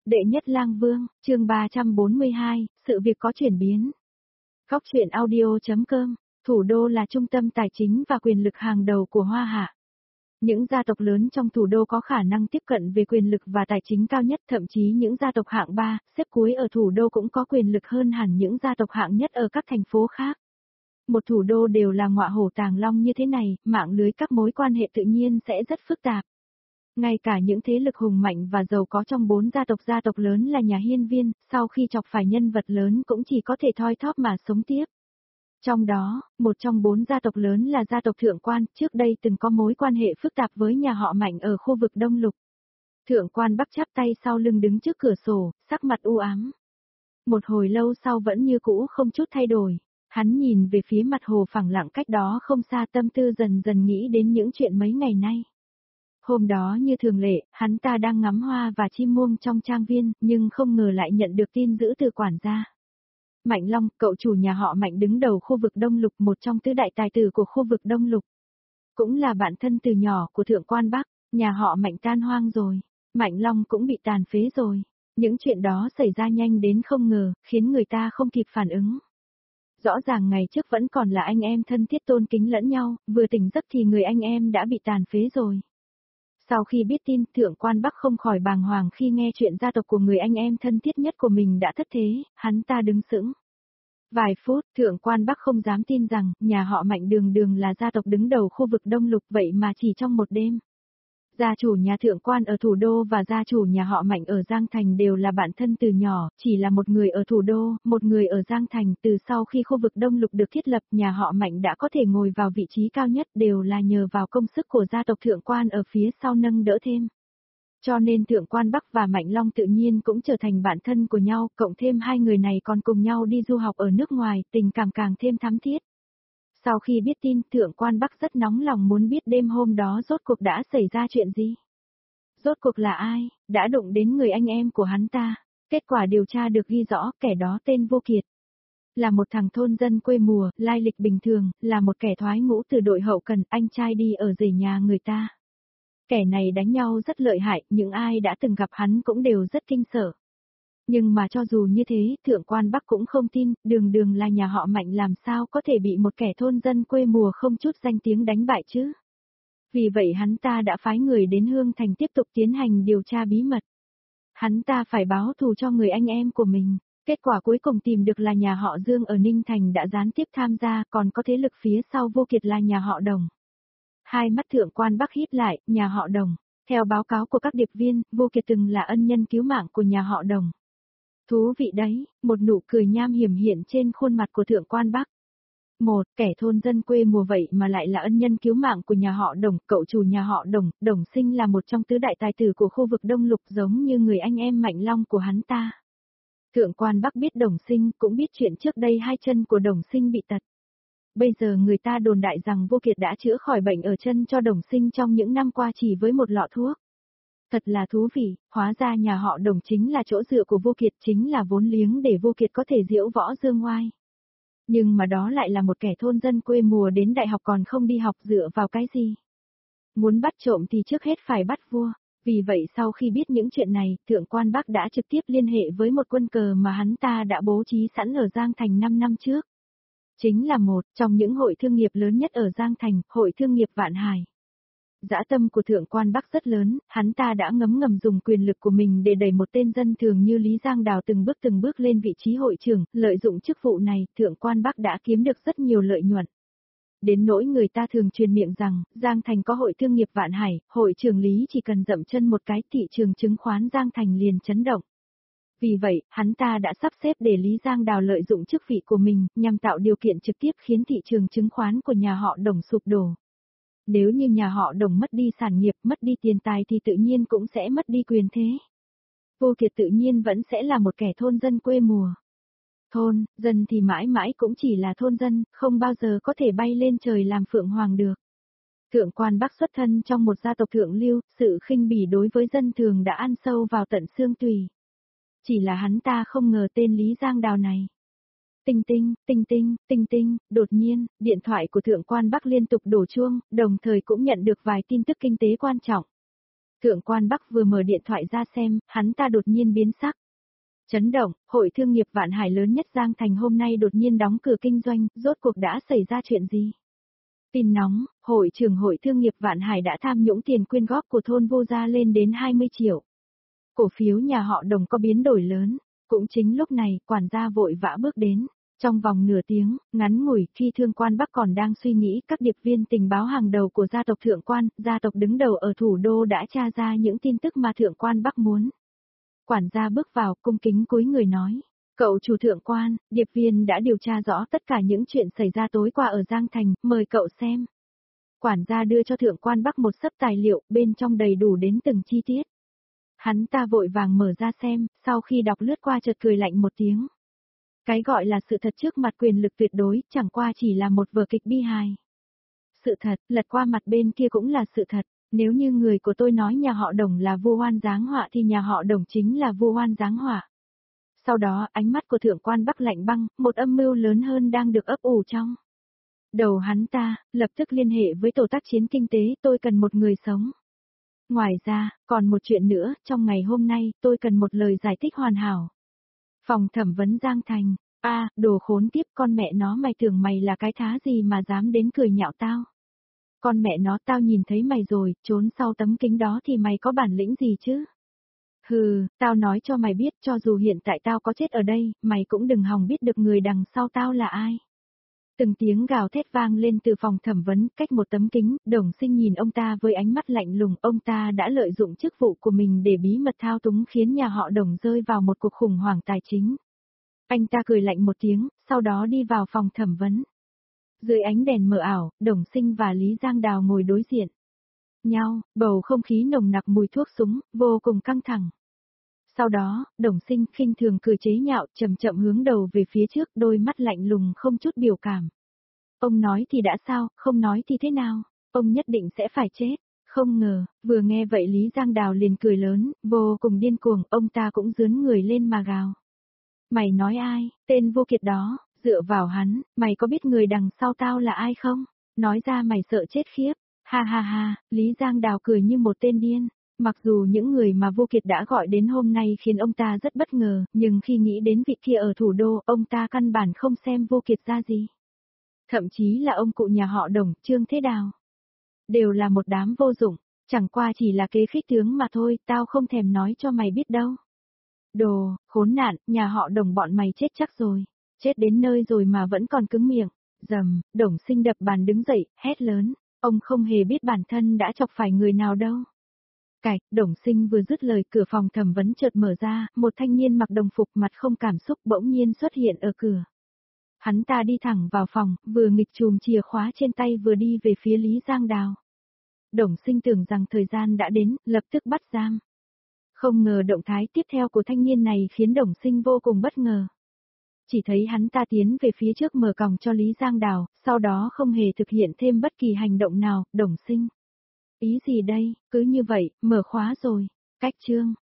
Đệ nhất lang vương, chương 342, sự việc có chuyển biến. Góc truyện audio.com, thủ đô là trung tâm tài chính và quyền lực hàng đầu của Hoa Hạ. Những gia tộc lớn trong thủ đô có khả năng tiếp cận về quyền lực và tài chính cao nhất, thậm chí những gia tộc hạng 3, xếp cuối ở thủ đô cũng có quyền lực hơn hẳn những gia tộc hạng nhất ở các thành phố khác. Một thủ đô đều là ngọa hổ tàng long như thế này, mạng lưới các mối quan hệ tự nhiên sẽ rất phức tạp. Ngay cả những thế lực hùng mạnh và giàu có trong 4 gia tộc lớn là nhà hiên viên, sau khi chọc phải nhân vật lớn cũng chỉ có thể thoi thóp mà sống tiếp. Trong đó, một trong 4 gia tộc lớn là gia tộc Thượng Quan, trước đây từng có mối quan hệ phức tạp với nhà họ Mạnh ở khu vực Đông Lục. Thượng Quan Bắc chắp tay sau lưng đứng trước cửa sổ, sắc mặt u ám. Một hồi lâu sau vẫn như cũ không chút thay đổi, hắn nhìn về phía mặt hồ phẳng lặng cách đó không xa, tâm tư dần dần nghĩ đến những chuyện mấy ngày nay. Hôm đó như thường lệ, hắn ta đang ngắm hoa và chim muông trong trang viên, nhưng không ngờ lại nhận được tin dữ từ quản gia. Mạnh Long, cậu chủ nhà họ Mạnh đứng đầu khu vực Đông Lục, một trong tứ đại tài tử của khu vực Đông Lục. Cũng là bạn thân từ nhỏ của Thượng Quan Bắc, nhà họ Mạnh tan hoang rồi, Mạnh Long cũng bị tàn phế rồi. Những chuyện đó xảy ra nhanh đến không ngờ, khiến người ta không kịp phản ứng. Rõ ràng ngày trước vẫn còn là anh em thân thiết tôn kính lẫn nhau, vừa tỉnh giấc thì người anh em đã bị tàn phế rồi. Sau khi biết tin, Thượng Quan Bắc không khỏi bàng hoàng khi nghe chuyện gia tộc của người anh em thân thiết nhất của mình đã thất thế, hắn ta đứng sững. Vài phút, Thượng Quan Bắc không dám tin rằng, nhà họ Mạnh đường đường là gia tộc đứng đầu khu vực Đông Lục, vậy mà chỉ trong một đêm. Gia chủ nhà Thượng Quan ở thủ đô và gia chủ nhà họ Mạnh ở Giang Thành đều là bạn thân từ nhỏ, chỉ là một người ở thủ đô, một người ở Giang Thành. Từ sau khi khu vực Đông Lục được thiết lập, nhà họ Mạnh đã có thể ngồi vào vị trí cao nhất đều là nhờ vào công sức của gia tộc Thượng Quan ở phía sau nâng đỡ thêm. Cho nên Thượng Quan Bắc và Mạnh Long tự nhiên cũng trở thành bạn thân của nhau, cộng thêm hai người này còn cùng nhau đi du học ở nước ngoài, tình cảm càng thêm thắm thiết. Sau khi biết tin, Thượng Quan Bắc rất nóng lòng muốn biết đêm hôm đó rốt cuộc đã xảy ra chuyện gì. Rốt cuộc là ai, đã đụng đến người anh em của hắn ta. Kết quả điều tra được ghi rõ, kẻ đó tên Vô Kiệt. Là một thằng thôn dân quê mùa, lai lịch bình thường, là một kẻ thoái ngũ từ đội hậu cần, anh trai đi ở rể nhà người ta. Kẻ này đánh nhau rất lợi hại, những ai đã từng gặp hắn cũng đều rất kinh sợ. Nhưng mà cho dù như thế, Thượng Quan Bắc cũng không tin, đường đường là nhà họ Mạnh làm sao có thể bị một kẻ thôn dân quê mùa không chút danh tiếng đánh bại chứ. Vì vậy hắn ta đã phái người đến Hương Thành tiếp tục tiến hành điều tra bí mật. Hắn ta phải báo thù cho người anh em của mình. Kết quả cuối cùng tìm được là nhà họ Dương ở Ninh Thành đã gián tiếp tham gia, còn có thế lực phía sau Vô Kiệt là nhà họ Đồng. Hai mắt Thượng Quan Bắc híp lại, nhà họ Đồng. Theo báo cáo của các điệp viên, Vô Kiệt từng là ân nhân cứu mạng của nhà họ Đồng. Thú vị đấy, một nụ cười nham hiểm hiện trên khuôn mặt của Thượng Quan Bắc. Một, kẻ thôn dân quê mùa vậy mà lại là ân nhân cứu mạng của nhà họ Đồng, cậu chủ nhà họ Đồng, Đồng Sinh là một trong tứ đại tài tử của khu vực Đông Lục giống như người anh em Mạnh Long của hắn ta. Thượng Quan Bắc biết Đồng Sinh, cũng biết chuyện trước đây hai chân của Đồng Sinh bị tật. Bây giờ người ta đồn đại rằng Vô Kiệt đã chữa khỏi bệnh ở chân cho Đồng Sinh trong những năm qua chỉ với một lọ thuốc. Thật là thú vị, hóa ra nhà họ Đồng chính là chỗ dựa của Vô Kiệt, chính là vốn liếng để Vô Kiệt có thể diễu võ dương oai. Nhưng mà đó lại là một kẻ thôn dân quê mùa đến đại học còn không đi học, dựa vào cái gì? Muốn bắt trộm thì trước hết phải bắt vua. Vì vậy sau khi biết những chuyện này, Thượng Quan Bắc đã trực tiếp liên hệ với một quân cờ mà hắn ta đã bố trí sẵn ở Giang Thành 5 năm trước. Chính là một trong những hội thương nghiệp lớn nhất ở Giang Thành, hội thương nghiệp Vạn Hải. Dã tâm của Thượng Quan Bắc rất lớn, hắn ta đã ngầm dùng quyền lực của mình để đẩy một tên dân thường như Lý Giang Đào từng bước lên vị trí hội trưởng, lợi dụng chức vụ này, Thượng Quan Bắc đã kiếm được rất nhiều lợi nhuận. Đến nỗi người ta thường truyền miệng rằng, Giang Thành có hội thương nghiệp Vạn Hải, hội trưởng Lý chỉ cần dậm chân một cái, thị trường chứng khoán Giang Thành liền chấn động. Vì vậy, hắn ta đã sắp xếp để Lý Giang Đào lợi dụng chức vị của mình, nhằm tạo điều kiện trực tiếp khiến thị trường chứng khoán của nhà họ Đồng sụp đổ. Nếu như nhà họ Đồng mất đi sản nghiệp, mất đi tiền tài thì tự nhiên cũng sẽ mất đi quyền thế. Vô Kiệt tự nhiên vẫn sẽ là một kẻ thôn dân quê mùa. Thôn, dân thì mãi mãi cũng chỉ là thôn dân, không bao giờ có thể bay lên trời làm phượng hoàng được. Thượng Quan Bắc xuất thân trong một gia tộc thượng lưu, sự khinh bỉ đối với dân thường đã ăn sâu vào tận xương tủy. Chỉ là hắn ta không ngờ tên Lý Giang Đào này. Tinh tinh, đột nhiên, điện thoại của Thượng Quan Bắc liên tục đổ chuông, đồng thời cũng nhận được vài tin tức kinh tế quan trọng. Thượng quan Bắc vừa mở điện thoại ra xem, hắn ta đột nhiên biến sắc. Chấn động, hội thương nghiệp Vạn Hải lớn nhất Giang Thành hôm nay đột nhiên đóng cửa kinh doanh, rốt cuộc đã xảy ra chuyện gì? Tin nóng, hội trưởng hội thương nghiệp Vạn Hải đã tham nhũng tiền quyên góp của thôn Vô Gia lên đến 20 triệu. Cổ phiếu nhà họ Đồng có biến đổi lớn. Cũng chính lúc này, quản gia vội vã bước đến. Trong vòng nửa tiếng, ngắn ngủi, khi Thượng quan Bắc còn đang suy nghĩ, các điệp viên tình báo hàng đầu của gia tộc Thượng quan, gia tộc đứng đầu ở thủ đô đã tra ra những tin tức mà Thượng quan Bắc muốn. Quản gia bước vào, cung kính cúi người nói. Cậu chủ Thượng quan, điệp viên đã điều tra rõ tất cả những chuyện xảy ra tối qua ở Giang Thành, mời cậu xem. Quản gia đưa cho Thượng quan Bắc một xấp tài liệu, bên trong đầy đủ đến từng chi tiết. Hắn ta vội vàng mở ra xem, sau khi đọc lướt qua chợt cười lạnh một tiếng. Cái gọi là sự thật trước mặt quyền lực tuyệt đối, chẳng qua chỉ là một vở kịch bi hài. Sự thật, lật qua mặt bên kia cũng là sự thật. Nếu như người của tôi nói nhà họ Đồng là vua oan giáng họa thì nhà họ Đồng chính là vua oan giáng họa. Sau đó, ánh mắt của Thượng quan Bắc lạnh băng, một âm mưu lớn hơn đang được ấp ủ trong đầu hắn ta, lập tức liên hệ với tổ tác chiến kinh tế, tôi cần một người sống. Ngoài ra, còn một chuyện nữa, trong ngày hôm nay, tôi cần một lời giải thích hoàn hảo. Phòng thẩm vấn Giang Thành, đồ khốn kiếp, con mẹ nó, mày tưởng mày là cái thá gì mà dám đến cười nhạo tao. Con mẹ nó, tao nhìn thấy mày rồi, trốn sau tấm kính đó thì mày có bản lĩnh gì chứ? Hừ, tao nói cho mày biết, cho dù hiện tại tao có chết ở đây, mày cũng đừng hòng biết được người đằng sau tao là ai. Từng tiếng gào thét vang lên từ phòng thẩm vấn, cách một tấm kính, Đồng Sinh nhìn ông ta với ánh mắt lạnh lùng, ông ta đã lợi dụng chức vụ của mình để bí mật thao túng khiến nhà họ Đồng rơi vào một cuộc khủng hoảng tài chính. Anh ta cười lạnh một tiếng, sau đó đi vào phòng thẩm vấn. Dưới ánh đèn mờ ảo, Đồng Sinh và Lý Giang Đào ngồi đối diện nhau, bầu không khí nồng nặc mùi thuốc súng, vô cùng căng thẳng. Sau đó, Đồng Sinh khinh thường cười chế nhạo, chậm chậm hướng đầu về phía trước, đôi mắt lạnh lùng không chút biểu cảm. Ông nói thì đã sao, không nói thì thế nào, ông nhất định sẽ phải chết. Không ngờ, vừa nghe vậy Lý Giang Đào liền cười lớn, vô cùng điên cuồng, ông ta cũng rướn người lên mà gào. Mày nói ai, tên vô kiệt đó, dựa vào hắn, mày có biết người đằng sau tao là ai không? Nói ra mày sợ chết khiếp. Ha ha ha, Lý Giang Đào cười như một tên điên. Mặc dù những người mà Vô Kiệt đã gọi đến hôm nay khiến ông ta rất bất ngờ, nhưng khi nghĩ đến vị kia ở thủ đô, ông ta căn bản không xem Vô Kiệt ra gì. Thậm chí là ông cụ nhà họ Đồng, Trương Thế Đào. Đều là một đám vô dụng, chẳng qua chỉ là kế khích tướng mà thôi, tao không thèm nói cho mày biết đâu. Đồ, khốn nạn, nhà họ Đồng bọn mày chết chắc rồi. Chết đến nơi rồi mà vẫn còn cứng miệng. Dầm, Đồng Sinh đập bàn đứng dậy, hét lớn. Ông không hề biết bản thân đã chọc phải người nào đâu. Cạch, Đồng Sinh vừa dứt lời, cửa phòng thẩm vấn chợt mở ra, một thanh niên mặc đồng phục mặt không cảm xúc bỗng nhiên xuất hiện ở cửa. Hắn ta đi thẳng vào phòng, vừa nghịch chùm chìa khóa trên tay vừa đi về phía Lý Giang Đào. Đồng Sinh tưởng rằng thời gian đã đến, lập tức bắt giam. Không ngờ động thái tiếp theo của thanh niên này khiến Đồng Sinh vô cùng bất ngờ. Chỉ thấy hắn ta tiến về phía trước mở còng cho Lý Giang Đào, sau đó không hề thực hiện thêm bất kỳ hành động nào, Đồng Sinh. Ý gì đây, cứ như vậy, mở khóa rồi, cách chương.